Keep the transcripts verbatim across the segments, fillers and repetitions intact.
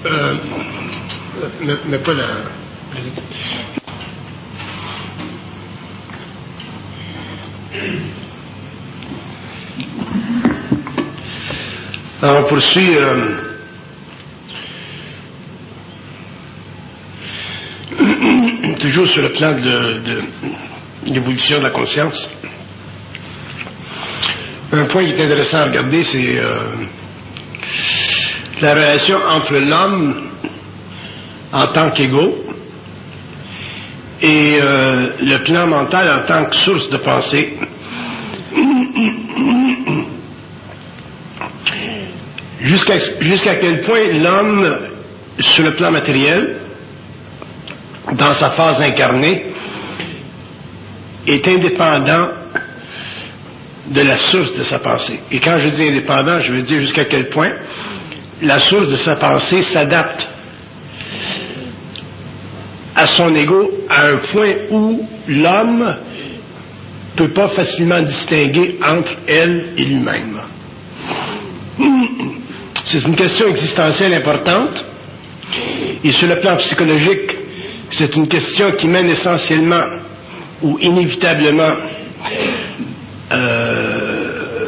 Euh, mais, mais pas la... Alors, on poursuit euh, toujours sur le plan de, de l'évolution de la conscience. Un point qui est intéressant à regarder, c'est euh, la relation entre l'homme en tant qu'ego et euh, le plan mental en tant que source de pensée. Jusqu'à jusqu'à quel point l'homme, sur le plan matériel, dans sa phase incarnée, est indépendant de la source de sa pensée. Et quand je dis indépendant, je veux dire jusqu'à quel point la source de sa pensée s'adapte à son ego à un point où l'homme ne peut pas facilement distinguer entre elle et lui-même. C'est une question existentielle importante, et sur le plan psychologique, c'est une question qui mène essentiellement ou inévitablement euh,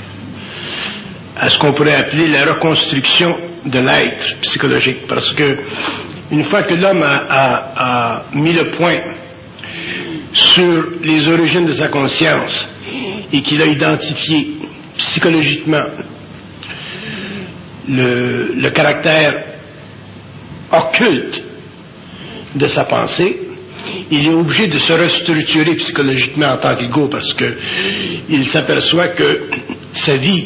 à ce qu'on pourrait appeler la reconstruction de l'être psychologique, parce que une fois que l'homme a, a, a mis le point sur les origines de sa conscience et qu'il a identifié psychologiquement le, le caractère occulte de sa pensée, il est obligé de se restructurer psychologiquement en tant qu'ego, parce que il s'aperçoit que sa vie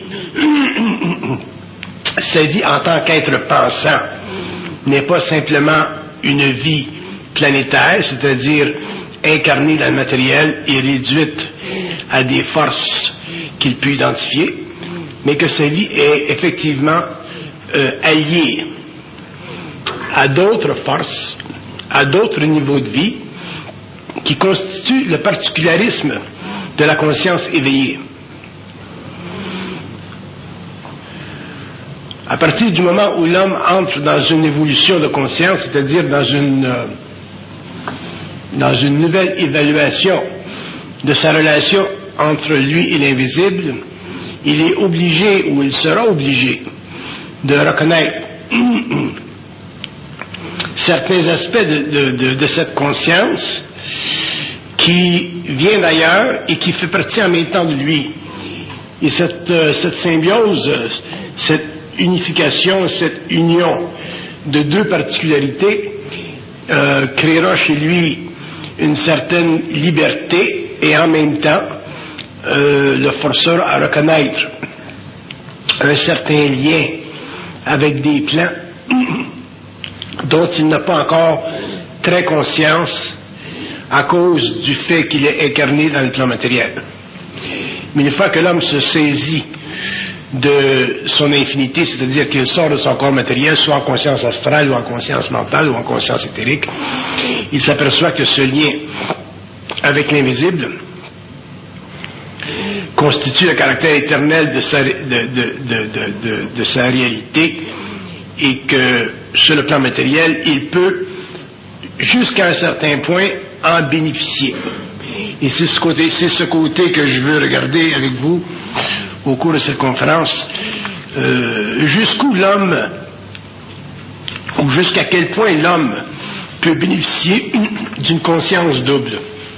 sa vie en tant qu'être pensant n'est pas simplement une vie planétaire, c'est-à-dire incarnée dans le matériel et réduite à des forces qu'il peut identifier, mais que sa vie est effectivement euh, alliée à d'autres forces, à d'autres niveaux de vie, qui constituent le particularisme de la conscience éveillée. À partir du moment où l'homme entre dans une évolution de conscience, c'est-à-dire dans une, euh, dans une nouvelle évaluation de sa relation entre lui et l'invisible, il est obligé, ou il sera obligé, de reconnaître certains aspects de, de, de, de cette conscience qui vient d'ailleurs et qui fait partie en même temps de lui. Et cette, euh, cette symbiose, cette unification, cette union de deux particularités euh, créera chez lui une certaine liberté et en même temps euh, le forcera à reconnaître un certain lien avec des plans dont il n'a pas encore très conscience à cause du fait qu'il est incarné dans le plan matériel. Mais une fois que l'homme se saisit de son infinité, c'est-à-dire qu'il sort de son corps matériel, soit en conscience astrale, ou en conscience mentale, ou en conscience éthérique, il s'aperçoit que ce lien avec l'invisible constitue le caractère éternel de sa, de, de, de, de, de, de sa réalité, et que sur le plan matériel, il peut, jusqu'à un certain point, en bénéficier. Et c'est ce côté, c'est ce côté que je veux regarder avec vous au cours de cette conférence, euh, jusqu'où l'homme, ou jusqu'à quel point l'homme peut bénéficier d'une conscience double.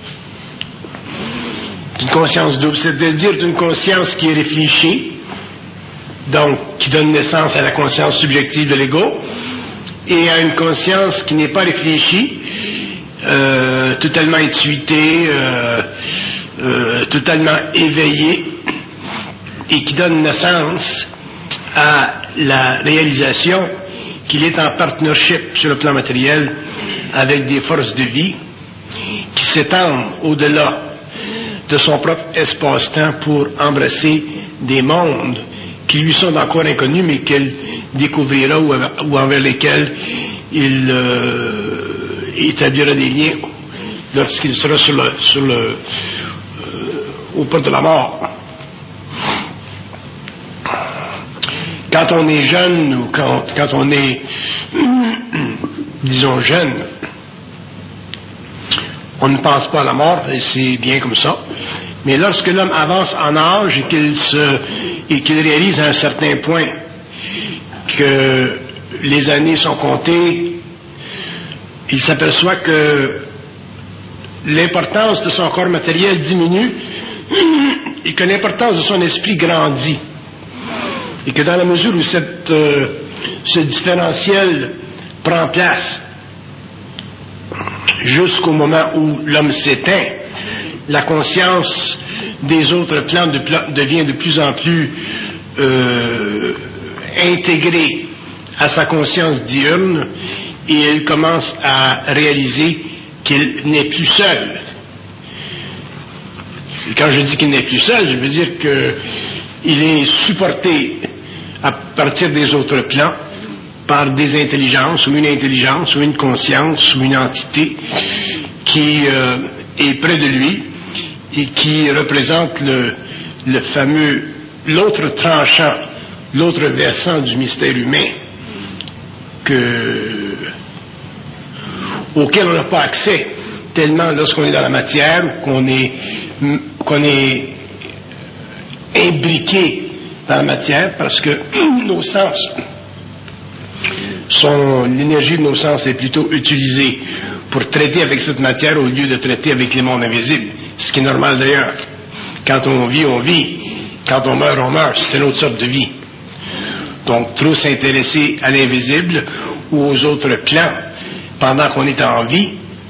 D'une conscience double, c'est-à-dire d'une conscience qui est réfléchie, donc qui donne naissance à la conscience subjective de l'ego, et à une conscience qui n'est pas réfléchie, euh, totalement intuitée, euh, euh, totalement éveillée, et qui donne naissance à la réalisation qu'il est en partnership sur le plan matériel avec des forces de vie qui s'étendent au-delà de son propre espace-temps pour embrasser des mondes qui lui sont encore inconnus, mais qu'il découvrira ou, ou envers lesquels il euh, établira des liens lorsqu'il sera sur le, sur le, euh, au port de la mort. quand on est jeune ou quand, quand on est, disons, jeune, on ne pense pas à la mort, et c'est bien comme ça. Mais lorsque l'homme avance en âge et qu'il se, et qu'il réalise à un certain point que les années sont comptées, il s'aperçoit que l'importance de son corps matériel diminue et que l'importance de son esprit grandit. Et que dans la mesure où cette, euh, ce différentiel prend place jusqu'au moment où l'homme s'éteint, la conscience des autres plans de, devient de plus en plus euh, intégrée à sa conscience diurne et il commence à réaliser qu'il n'est plus seul. Et quand je dis qu'il n'est plus seul, je veux dire qu'il est supporté à partir des autres plans par des intelligences, ou une intelligence, ou une conscience, ou une entité qui euh, est près de lui et qui représente le, le fameux, l'autre tranchant, l'autre versant du mystère humain que, auquel on n'a pas accès tellement lorsqu'on est dans la matière ou qu'on est, qu'on est imbriqué dans la matière parce que nos sens sont, l'énergie de nos sens est plutôt utilisée pour traiter avec cette matière au lieu de traiter avec les mondes invisibles. Ce qui est normal d'ailleurs. Quand on vit, on vit. Quand on meurt, on meurt. C'est une autre sorte de vie. Donc, trop s'intéresser à l'invisible ou aux autres plans pendant qu'on est en vie,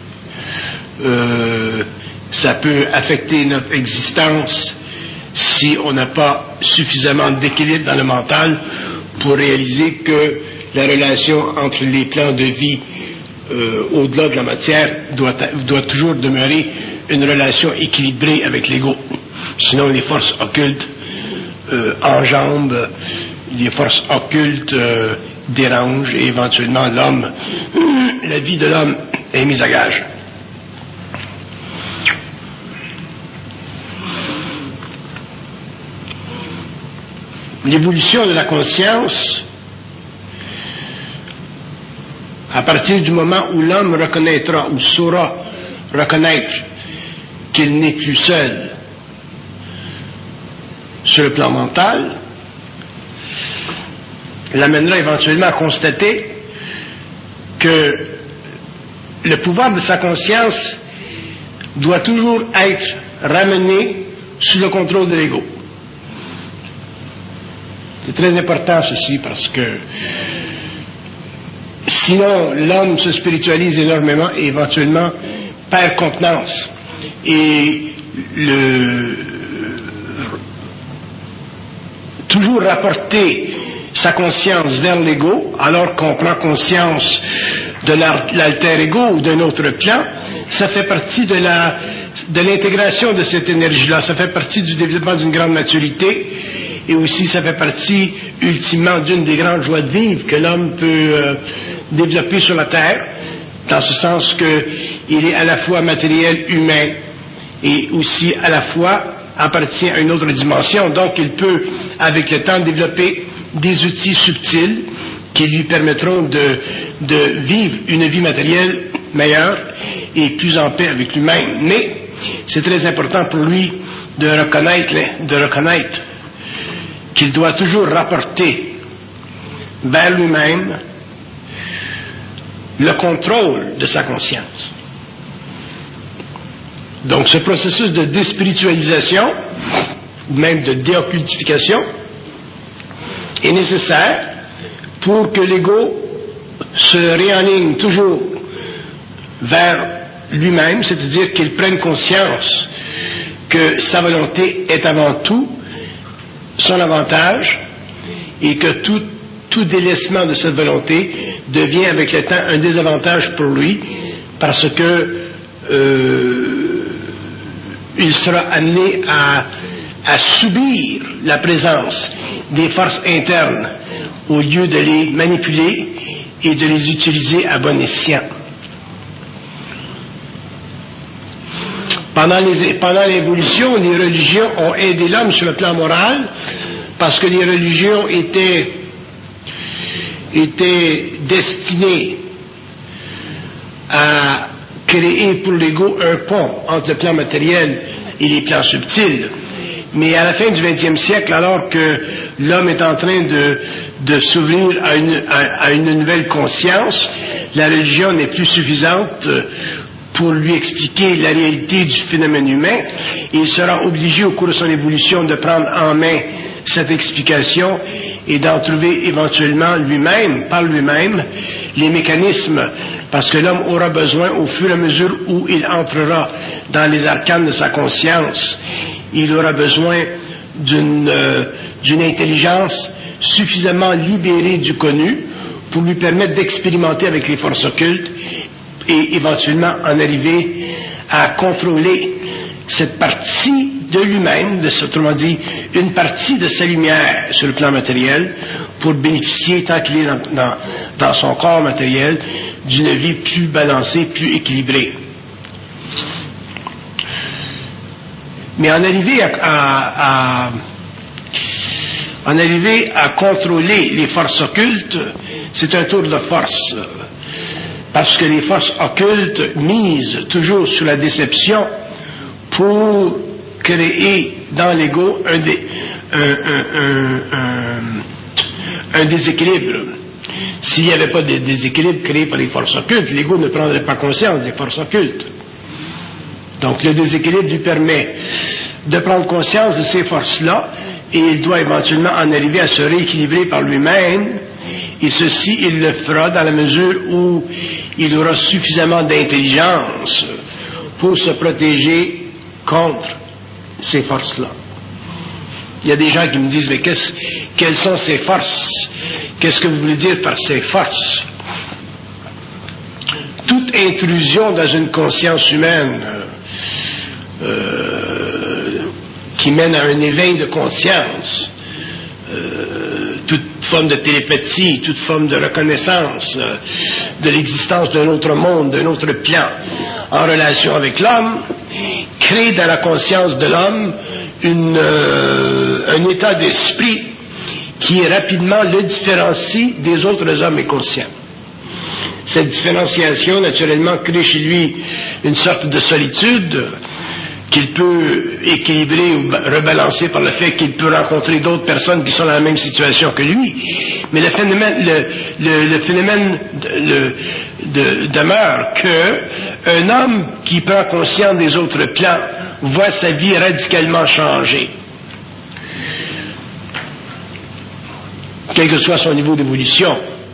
euh, ça peut affecter notre existence si on n'a pas suffisamment d'équilibre dans le mental pour réaliser que la relation entre les plans de vie euh, au-delà de la matière doit, doit toujours demeurer une relation équilibrée avec l'ego. Sinon, les forces occultes euh, enjambent, les forces occultes euh, dérangent et éventuellement l'homme, la vie de l'homme est mise à gage. L'évolution de la conscience, à partir du moment où l'homme reconnaîtra ou saura reconnaître qu'il n'est plus seul sur le plan mental, l'amènera éventuellement à constater que le pouvoir de sa conscience doit toujours être ramené sous le contrôle de l'ego. C'est très important ceci parce que sinon l'homme se spiritualise énormément et éventuellement perd contenance. Et le, toujours rapporter sa conscience vers l'ego alors qu'on prend conscience de l'alter ego ou d'un autre plan, ça fait partie de la de l'intégration de cette énergie-là, ça fait partie du développement d'une grande maturité et aussi ça fait partie ultimement d'une des grandes joies de vivre que l'homme peut euh, développer sur la terre, dans ce sens qu'il est à la fois matériel, humain et aussi à la fois appartient à une autre dimension, donc il peut avec le temps développer des outils subtils qui lui permettront de, de vivre une vie matérielle meilleure et plus en paix avec lui-même. Mais c'est très important pour lui de reconnaître, de reconnaître qu'il doit toujours rapporter vers lui-même le contrôle de sa conscience. Donc ce processus de déspiritualisation, ou même de déoccultification, est nécessaire pour que l'ego se réaligne toujours vers lui-même, c'est-à-dire qu'il prenne conscience que sa volonté est avant tout son avantage et que tout, tout délaissement de cette volonté devient avec le temps un désavantage pour lui parce que euh, il sera amené à, à subir la présence des forces internes au lieu de les manipuler et de les utiliser à bon escient. Pendant, les, pendant l'évolution, les religions ont aidé l'homme sur le plan moral parce que les religions étaient était destiné à créer pour l'ego un pont entre le plan matériel et les plans subtils. Mais à la fin du vingtième siècle, alors que l'homme est en train de, de s'ouvrir à une, à, à une nouvelle conscience, la religion n'est plus suffisante pour lui expliquer la réalité du phénomène humain, et il sera obligé au cours de son évolution de prendre en main cette explication et d'en trouver éventuellement lui-même, par lui-même, les mécanismes, parce que l'homme aura besoin, au fur et à mesure où il entrera dans les arcanes de sa conscience, il aura besoin d'une, euh, d'une intelligence suffisamment libérée du connu pour lui permettre d'expérimenter avec les forces occultes et éventuellement en arriver à contrôler cette partie de lui-même, de, autrement dit, une partie de sa lumière sur le plan matériel, pour bénéficier, tant qu'il est dans, dans, dans son corps matériel, d'une vie plus balancée, plus équilibrée. Mais en arriver à, à, à, en arriver à contrôler les forces occultes, c'est un tour de force. Parce que les forces occultes misent toujours sur la déception pour créer dans l'ego un, dé, un, un, un, un, un déséquilibre. S'il n'y avait pas de déséquilibre créé par les forces occultes, l'ego ne prendrait pas conscience des forces occultes. Donc le déséquilibre lui permet de prendre conscience de ces forces-là, et il doit éventuellement en arriver à se rééquilibrer par lui-même, et ceci il le fera dans la mesure où il aura suffisamment d'intelligence pour se protéger contre ces forces-là. Il y a des gens qui me disent, mais qu'est-ce, quelles sont ces forces? Qu'est-ce que vous voulez dire par ces forces? Toute intrusion dans une conscience humaine euh, qui mène à un éveil de conscience, euh, toute forme de télépathie, toute forme de reconnaissance euh, de l'existence d'un autre monde, d'un autre plan en relation avec l'homme, crée dans la conscience de l'homme une, euh, un état d'esprit qui rapidement le différencie des autres hommes inconscients. Cette différenciation, naturellement, crée chez lui une sorte de solitude qu'il peut équilibrer ou rebalancer par le fait qu'il peut rencontrer d'autres personnes qui sont dans la même situation que lui. Mais le phénomène, le, le, le phénomène de, le, de, demeure que un homme qui prend conscience des autres plans voit sa vie radicalement changer. Quel que soit son niveau d'évolution.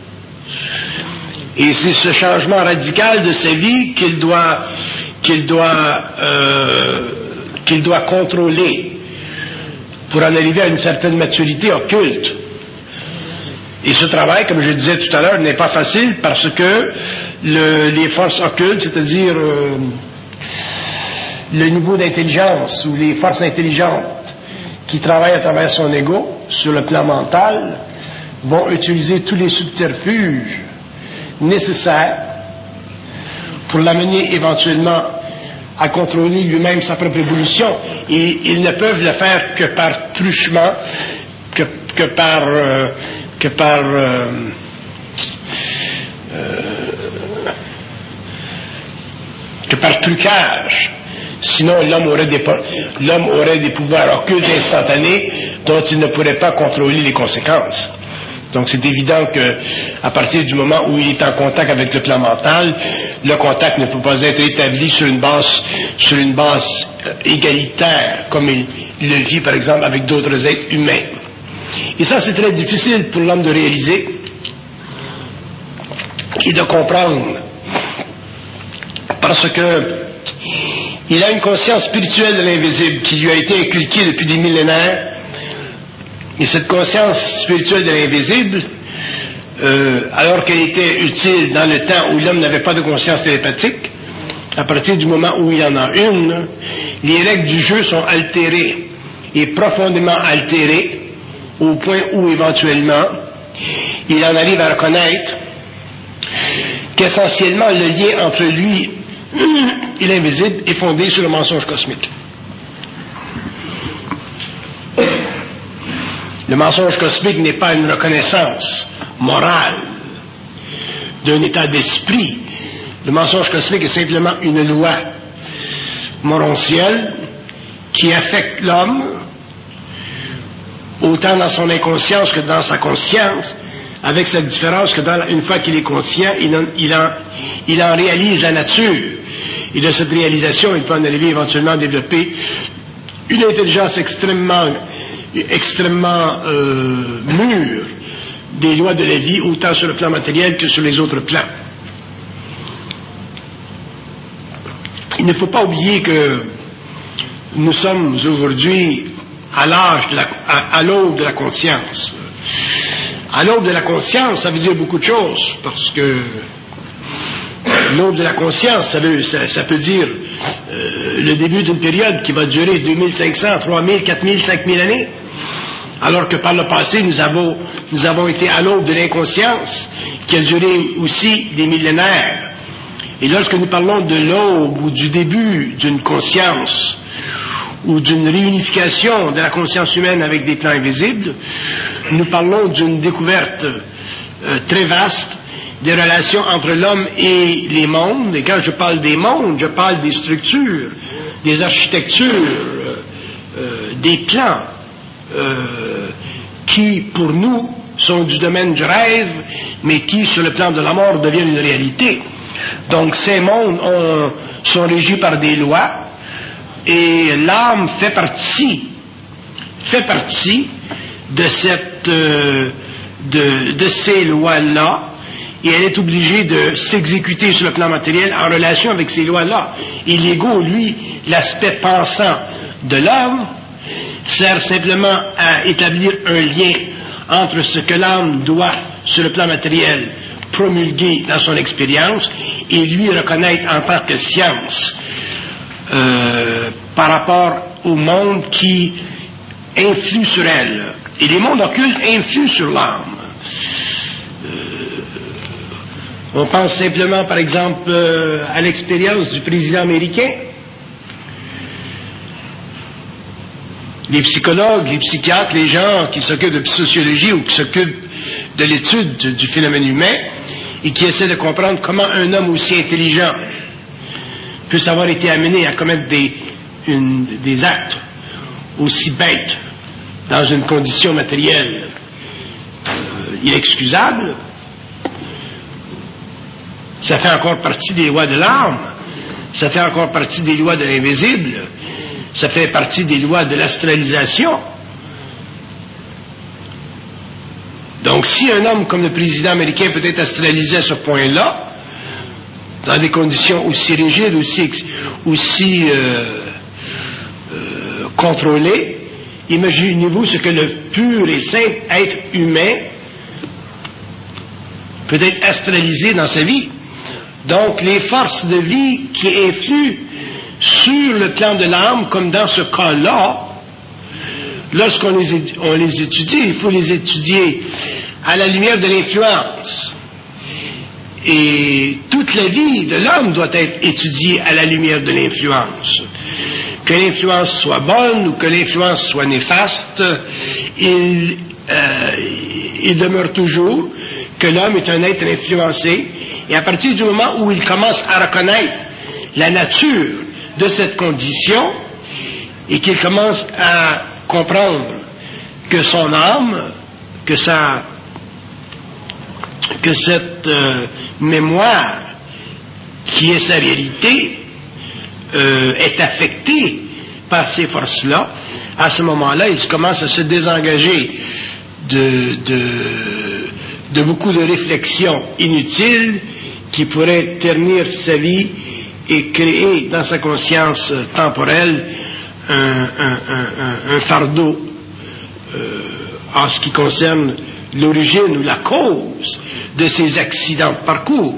Et c'est ce changement radical de sa vie qu'il doit, qu'il doit, euh, qu'il doit contrôler pour en arriver à une certaine maturité occulte. Et ce travail, comme je disais tout à l'heure, n'est pas facile parce que le, les forces occultes, c'est-à-dire euh, le niveau d'intelligence ou les forces intelligentes qui travaillent à travers son ego sur le plan mental, vont utiliser tous les subterfuges nécessaires pour l'amener éventuellement à contrôler lui-même sa propre évolution. Et ils ne peuvent le faire que par truchement, que, que par euh, que par euh, euh, que par trucage. Sinon, l'homme aurait des, l'homme aurait des pouvoirs occultes instantanés dont il ne pourrait pas contrôler les conséquences. Donc c'est évident que à partir du moment où il est en contact avec le plan mental, le contact ne peut pas être établi sur une base, sur une base euh, égalitaire, comme il, il le vit par exemple avec d'autres êtres humains. Et ça c'est très difficile pour l'homme de réaliser et de comprendre, parce que il a une conscience spirituelle de l'invisible qui lui a été inculquée depuis des millénaires. Et cette conscience spirituelle de l'invisible, euh, alors qu'elle était utile dans le temps où l'homme n'avait pas de conscience télépathique, à partir du moment où il en a une, les règles du jeu sont altérées et profondément altérées au point où éventuellement il en arrive à reconnaître qu'essentiellement le lien entre lui et l'invisible est fondé sur le mensonge cosmique. Le mensonge cosmique n'est pas une reconnaissance morale d'un état d'esprit. Le mensonge cosmique est simplement une loi morontielle qui affecte l'homme autant dans son inconscience que dans sa conscience, avec cette différence que dans, une fois qu'il est conscient, il en, il, en, il en réalise la nature. Et de cette réalisation, il peut en arriver éventuellement à développer une intelligence extrêmement, extrêmement euh, mûre des lois de la vie, autant sur le plan matériel que sur les autres plans. Il ne faut pas oublier que nous sommes aujourd'hui à l'âge de la, à, à l'aube de la conscience. À l'aube de la conscience, ça veut dire beaucoup de choses, parce que l'aube de la conscience, ça, veut, ça, ça peut dire euh, le début d'une période qui va durer deux mille cinq cents, trois mille, quatre mille, cinq mille années. Alors que par le passé, nous avons, nous avons été à l'aube de l'inconscience, qui a duré aussi des millénaires. Et lorsque nous parlons de l'aube ou du début d'une conscience, ou d'une réunification de la conscience humaine avec des plans invisibles, nous parlons d'une découverte euh, très vaste des relations entre l'homme et les mondes. Et quand je parle des mondes, je parle des structures, des architectures, euh, euh, des plans euh, qui, pour nous, sont du domaine du rêve, mais qui, sur le plan de la mort, deviennent une réalité. Donc, ces mondes ont, sont régis par des lois, et l'âme fait partie, fait partie de cette, euh, de, de ces lois-là, et elle est obligée de s'exécuter sur le plan matériel en relation avec ces lois-là. Et l'ego, lui, l'aspect pensant de l'âme, sert simplement à établir un lien entre ce que l'âme doit, sur le plan matériel, promulguer dans son expérience, et lui reconnaître en tant que science, Euh, par rapport au monde qui influe sur elle. Et les mondes occultes influent sur l'âme. Euh, on pense simplement, par exemple, euh, à l'expérience du président américain. Les psychologues, les psychiatres, les gens qui s'occupent de sociologie ou qui s'occupent de l'étude du, du phénomène humain et qui essaient de comprendre comment un homme aussi intelligent puisse avoir été amené à commettre des, une, des actes aussi bêtes dans une condition matérielle euh, inexcusable, ça fait encore partie des lois de l'âme, ça fait encore partie des lois de l'invisible, ça fait partie des lois de l'astralisation. Donc si un homme comme le président américain peut être astralisé à ce point-là, dans des conditions aussi rigides, aussi, aussi euh, euh, contrôlées, imaginez-vous ce que le pur et simple être humain peut être astralisé dans sa vie. Donc les forces de vie qui influent sur le plan de l'âme, comme dans ce cas-là, lorsqu'on les, on les étudie, il faut les étudier à la lumière de l'influence. Et toute la vie de l'homme doit être étudiée à la lumière de l'influence. Que l'influence soit bonne ou que l'influence soit néfaste, il, euh, il demeure toujours que l'homme est un être influencé. Et à partir du moment où il commence à reconnaître la nature de cette condition et qu'il commence à comprendre que son âme, que sa que cette euh, mémoire qui est sa réalité euh, est affectée par ces forces-là, à ce moment-là, il commence à se désengager de, de, de beaucoup de réflexions inutiles qui pourraient ternir sa vie et créer dans sa conscience temporelle un, un, un, un fardeau euh, en ce qui concerne l'origine ou la cause de ces accidents de parcours.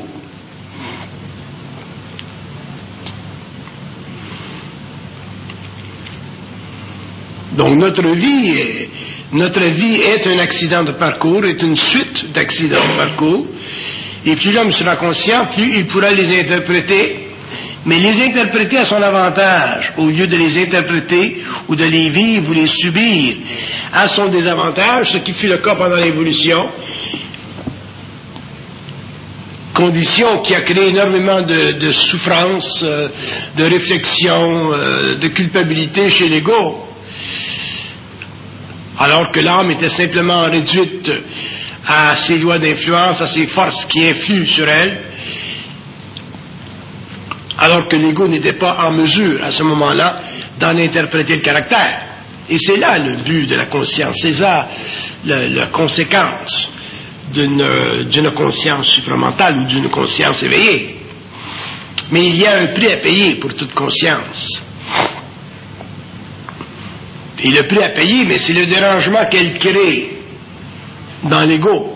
Donc notre vie, est, notre vie est un accident de parcours, est une suite d'accidents de parcours, et plus l'homme sera conscient, plus il pourra les interpréter, mais les interpréter à son avantage, au lieu de les interpréter ou de les vivre ou les subir à son désavantage, ce qui fut le cas pendant l'évolution. condition qui a créé énormément de, de souffrance, euh, de réflexion, euh, de culpabilité chez l'ego, alors que l'âme était simplement réduite à ses lois d'influence, à ses forces qui influent sur elle, alors que l'ego n'était pas en mesure, à ce moment-là, d'en interpréter le caractère. Et c'est là le but de la conscience, c'est là la, la conséquence d'une, d'une conscience supramentale ou d'une conscience éveillée. Mais il y a un prix à payer pour toute conscience. Et le prix à payer, mais c'est le dérangement qu'elle crée dans l'ego.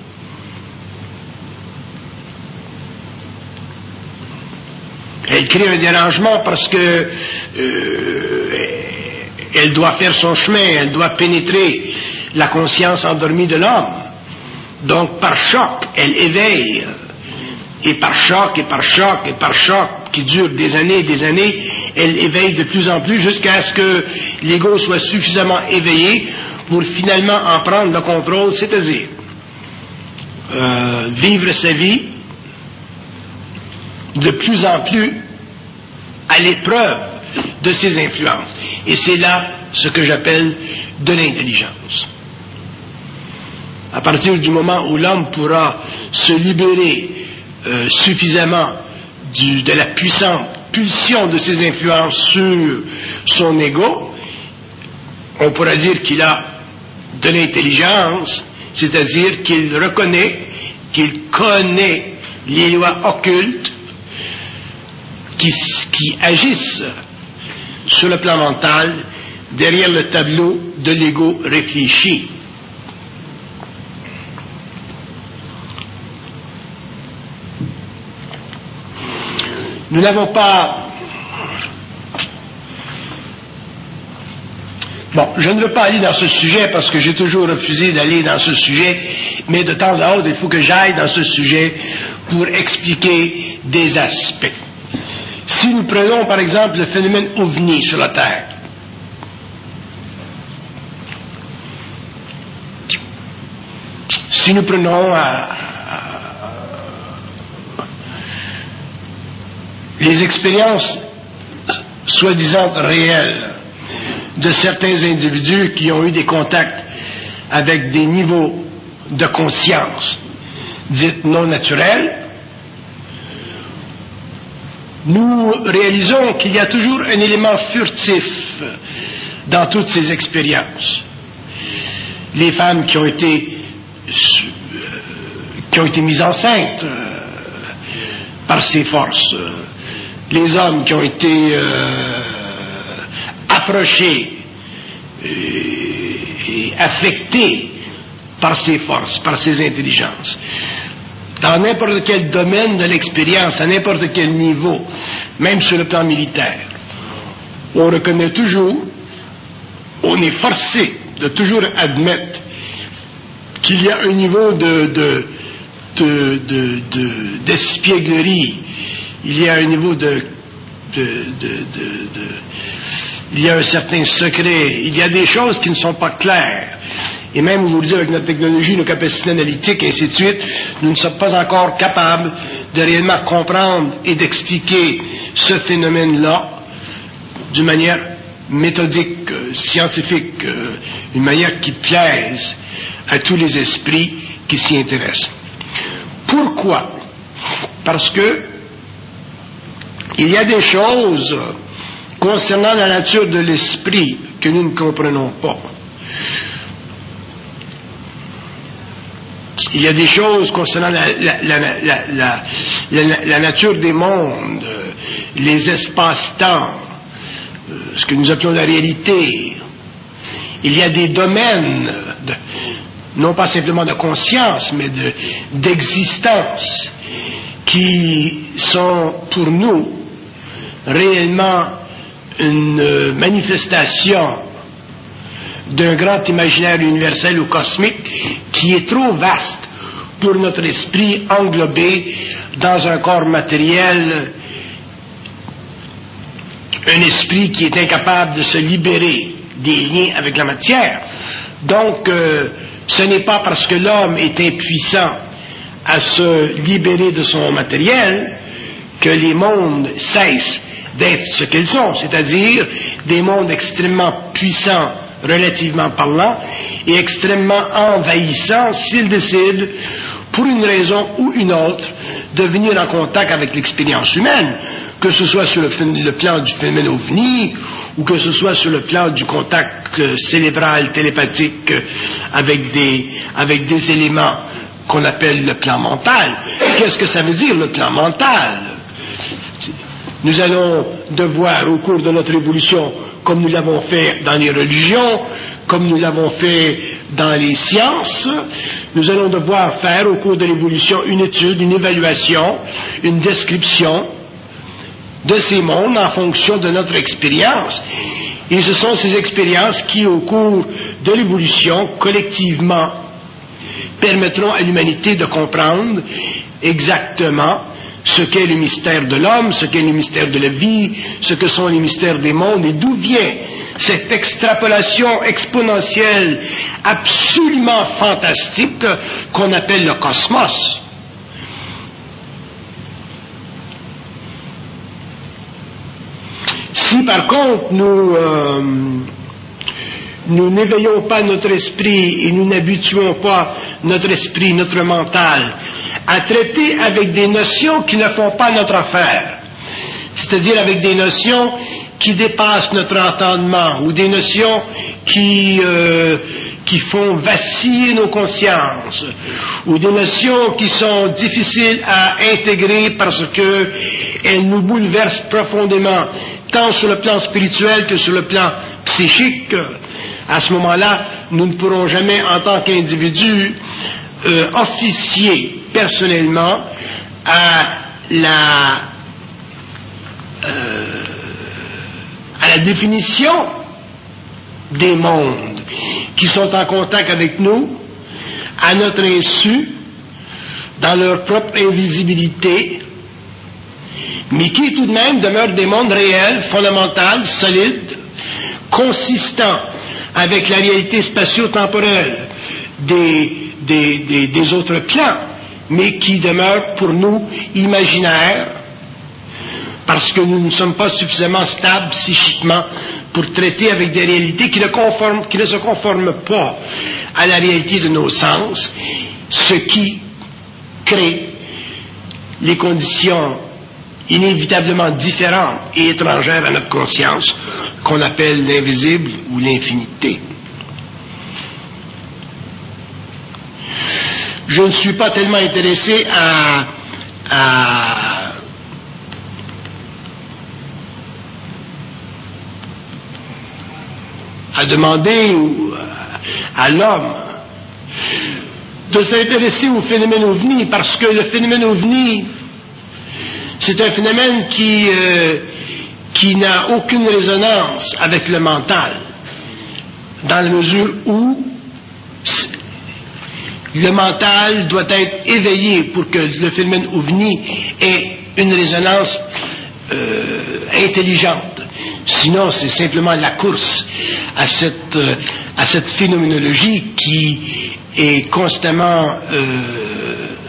Elle crée un dérangement parce que euh, elle doit faire son chemin, elle doit pénétrer la conscience endormie de l'homme. Donc par choc, elle éveille. Et par choc, et par choc, et par choc, qui dure des années et des années, elle éveille de plus en plus jusqu'à ce que l'ego soit suffisamment éveillé pour finalement en prendre le contrôle, c'est-à-dire euh, vivre sa vie de plus en plus à l'épreuve de ses influences. Et c'est là ce que j'appelle de l'intelligence. À partir du moment où l'homme pourra se libérer euh, suffisamment du, de la puissante pulsion de ses influences sur son ego, on pourra dire qu'il a de l'intelligence, c'est-à-dire qu'il reconnaît, qu'il connaît les lois occultes qui, qui agissent sur le plan mental derrière le tableau de l'ego réfléchi. Nous n'avons pas... Bon, je ne veux pas aller dans ce sujet parce que j'ai toujours refusé d'aller dans ce sujet, mais de temps à autre, il faut que j'aille dans ce sujet pour expliquer des aspects. Si nous prenons par exemple le phénomène ovni sur la Terre, si nous prenons euh, les expériences soi-disant réelles de certains individus qui ont eu des contacts avec des niveaux de conscience dites non naturels, nous réalisons qu'il y a toujours un élément furtif dans toutes ces expériences. Les femmes qui ont été qui ont été mises enceintes euh, par ces forces, euh, les hommes qui ont été euh, approchés et, et affectés par ces forces, par ces intelligences. Dans n'importe quel domaine de l'expérience, à n'importe quel niveau, même sur le plan militaire, on reconnaît toujours, on est forcé de toujours admettre qu'il y a un niveau de, de, de, de, de, d'espièglerie, il y a un niveau de, de, de, de, de il y a un certain secret, il y a des choses qui ne sont pas claires. Et même aujourd'hui, avec notre technologie, nos capacités analytiques, et ainsi de suite, nous ne sommes pas encore capables de réellement comprendre et d'expliquer ce phénomène-là d'une manière méthodique, euh, scientifique, euh, une manière qui plaise à tous les esprits qui s'y intéressent. Pourquoi? Parce que il y a des choses concernant la nature de l'esprit que nous ne comprenons pas. Il y a des choses concernant la, la, la, la, la, la, la nature des mondes, les espaces-temps, ce que nous appelons la réalité. Il y a des domaines, de, non pas simplement de conscience, mais de, d'existence, qui sont pour nous réellement une manifestation d'un grand imaginaire universel ou cosmique qui est trop vaste pour notre esprit englobé dans un corps matériel, un esprit qui est incapable de se libérer des liens avec la matière. Donc, euh, ce n'est pas parce que l'homme est impuissant à se libérer de son matériel que les mondes cessent d'être ce qu'ils sont, c'est-à-dire des mondes extrêmement puissants, relativement parlant, et extrêmement envahissants s'ils décident, pour une raison ou une autre, de venir en contact avec l'expérience humaine, que ce soit sur le, le plan du phénomène ovni, ou que ce soit sur le plan du contact euh, cérébral, télépathique, euh, avec des, avec des éléments qu'on appelle le plan mental. Qu'est-ce que ça veut dire, le plan mental? Nous allons devoir, au cours de notre évolution, comme nous l'avons fait dans les religions, comme nous l'avons fait dans les sciences, nous allons devoir faire, au cours de l'évolution, une étude, une évaluation, une description de ces mondes en fonction de notre expérience. Et ce sont ces expériences qui, au cours de l'évolution, collectivement, permettront à l'humanité de comprendre exactement ce qu'est le mystère de l'homme, ce qu'est le mystère de la vie, ce que sont les mystères des mondes et d'où vient cette extrapolation exponentielle absolument fantastique qu'on appelle le cosmos. Si par contre nous euh, nous n'éveillons pas notre esprit et nous n'habituons pas notre esprit, notre mental à traiter avec des notions qui ne font pas notre affaire, c'est-à-dire avec des notions qui dépassent notre entendement ou des notions qui, euh, qui font vaciller nos consciences ou des notions qui sont difficiles à intégrer parce qu'elles nous bouleversent profondément, tant sur le plan spirituel que sur le plan psychique. À ce moment-là, nous ne pourrons jamais, en tant qu'individus, euh, officier personnellement à la, euh, à la définition des mondes qui sont en contact avec nous, à notre insu, dans leur propre invisibilité, mais qui tout de même demeurent des mondes réels, fondamentaux, solides, consistants avec la réalité spatio-temporelle des, des, des, des autres plans, mais qui demeurent pour nous imaginaires, parce que nous ne sommes pas suffisamment stables psychiquement pour traiter avec des réalités qui ne, conforment, qui ne se conforment pas à la réalité de nos sens, ce qui crée les conditions inévitablement différentes et étrangères à notre conscience, qu'on appelle l'invisible ou l'infinité. Je ne suis pas tellement intéressé à, à, à demander à l'homme de s'intéresser au phénomène ovni, parce que le phénomène ovni, c'est un phénomène qui, euh, qui n'a aucune résonance avec le mental, dans la mesure où le mental doit être éveillé pour que le phénomène ovni ait une résonance euh, intelligente. Sinon, c'est simplement la course à cette, euh, à cette phénoménologie qui est constamment euh,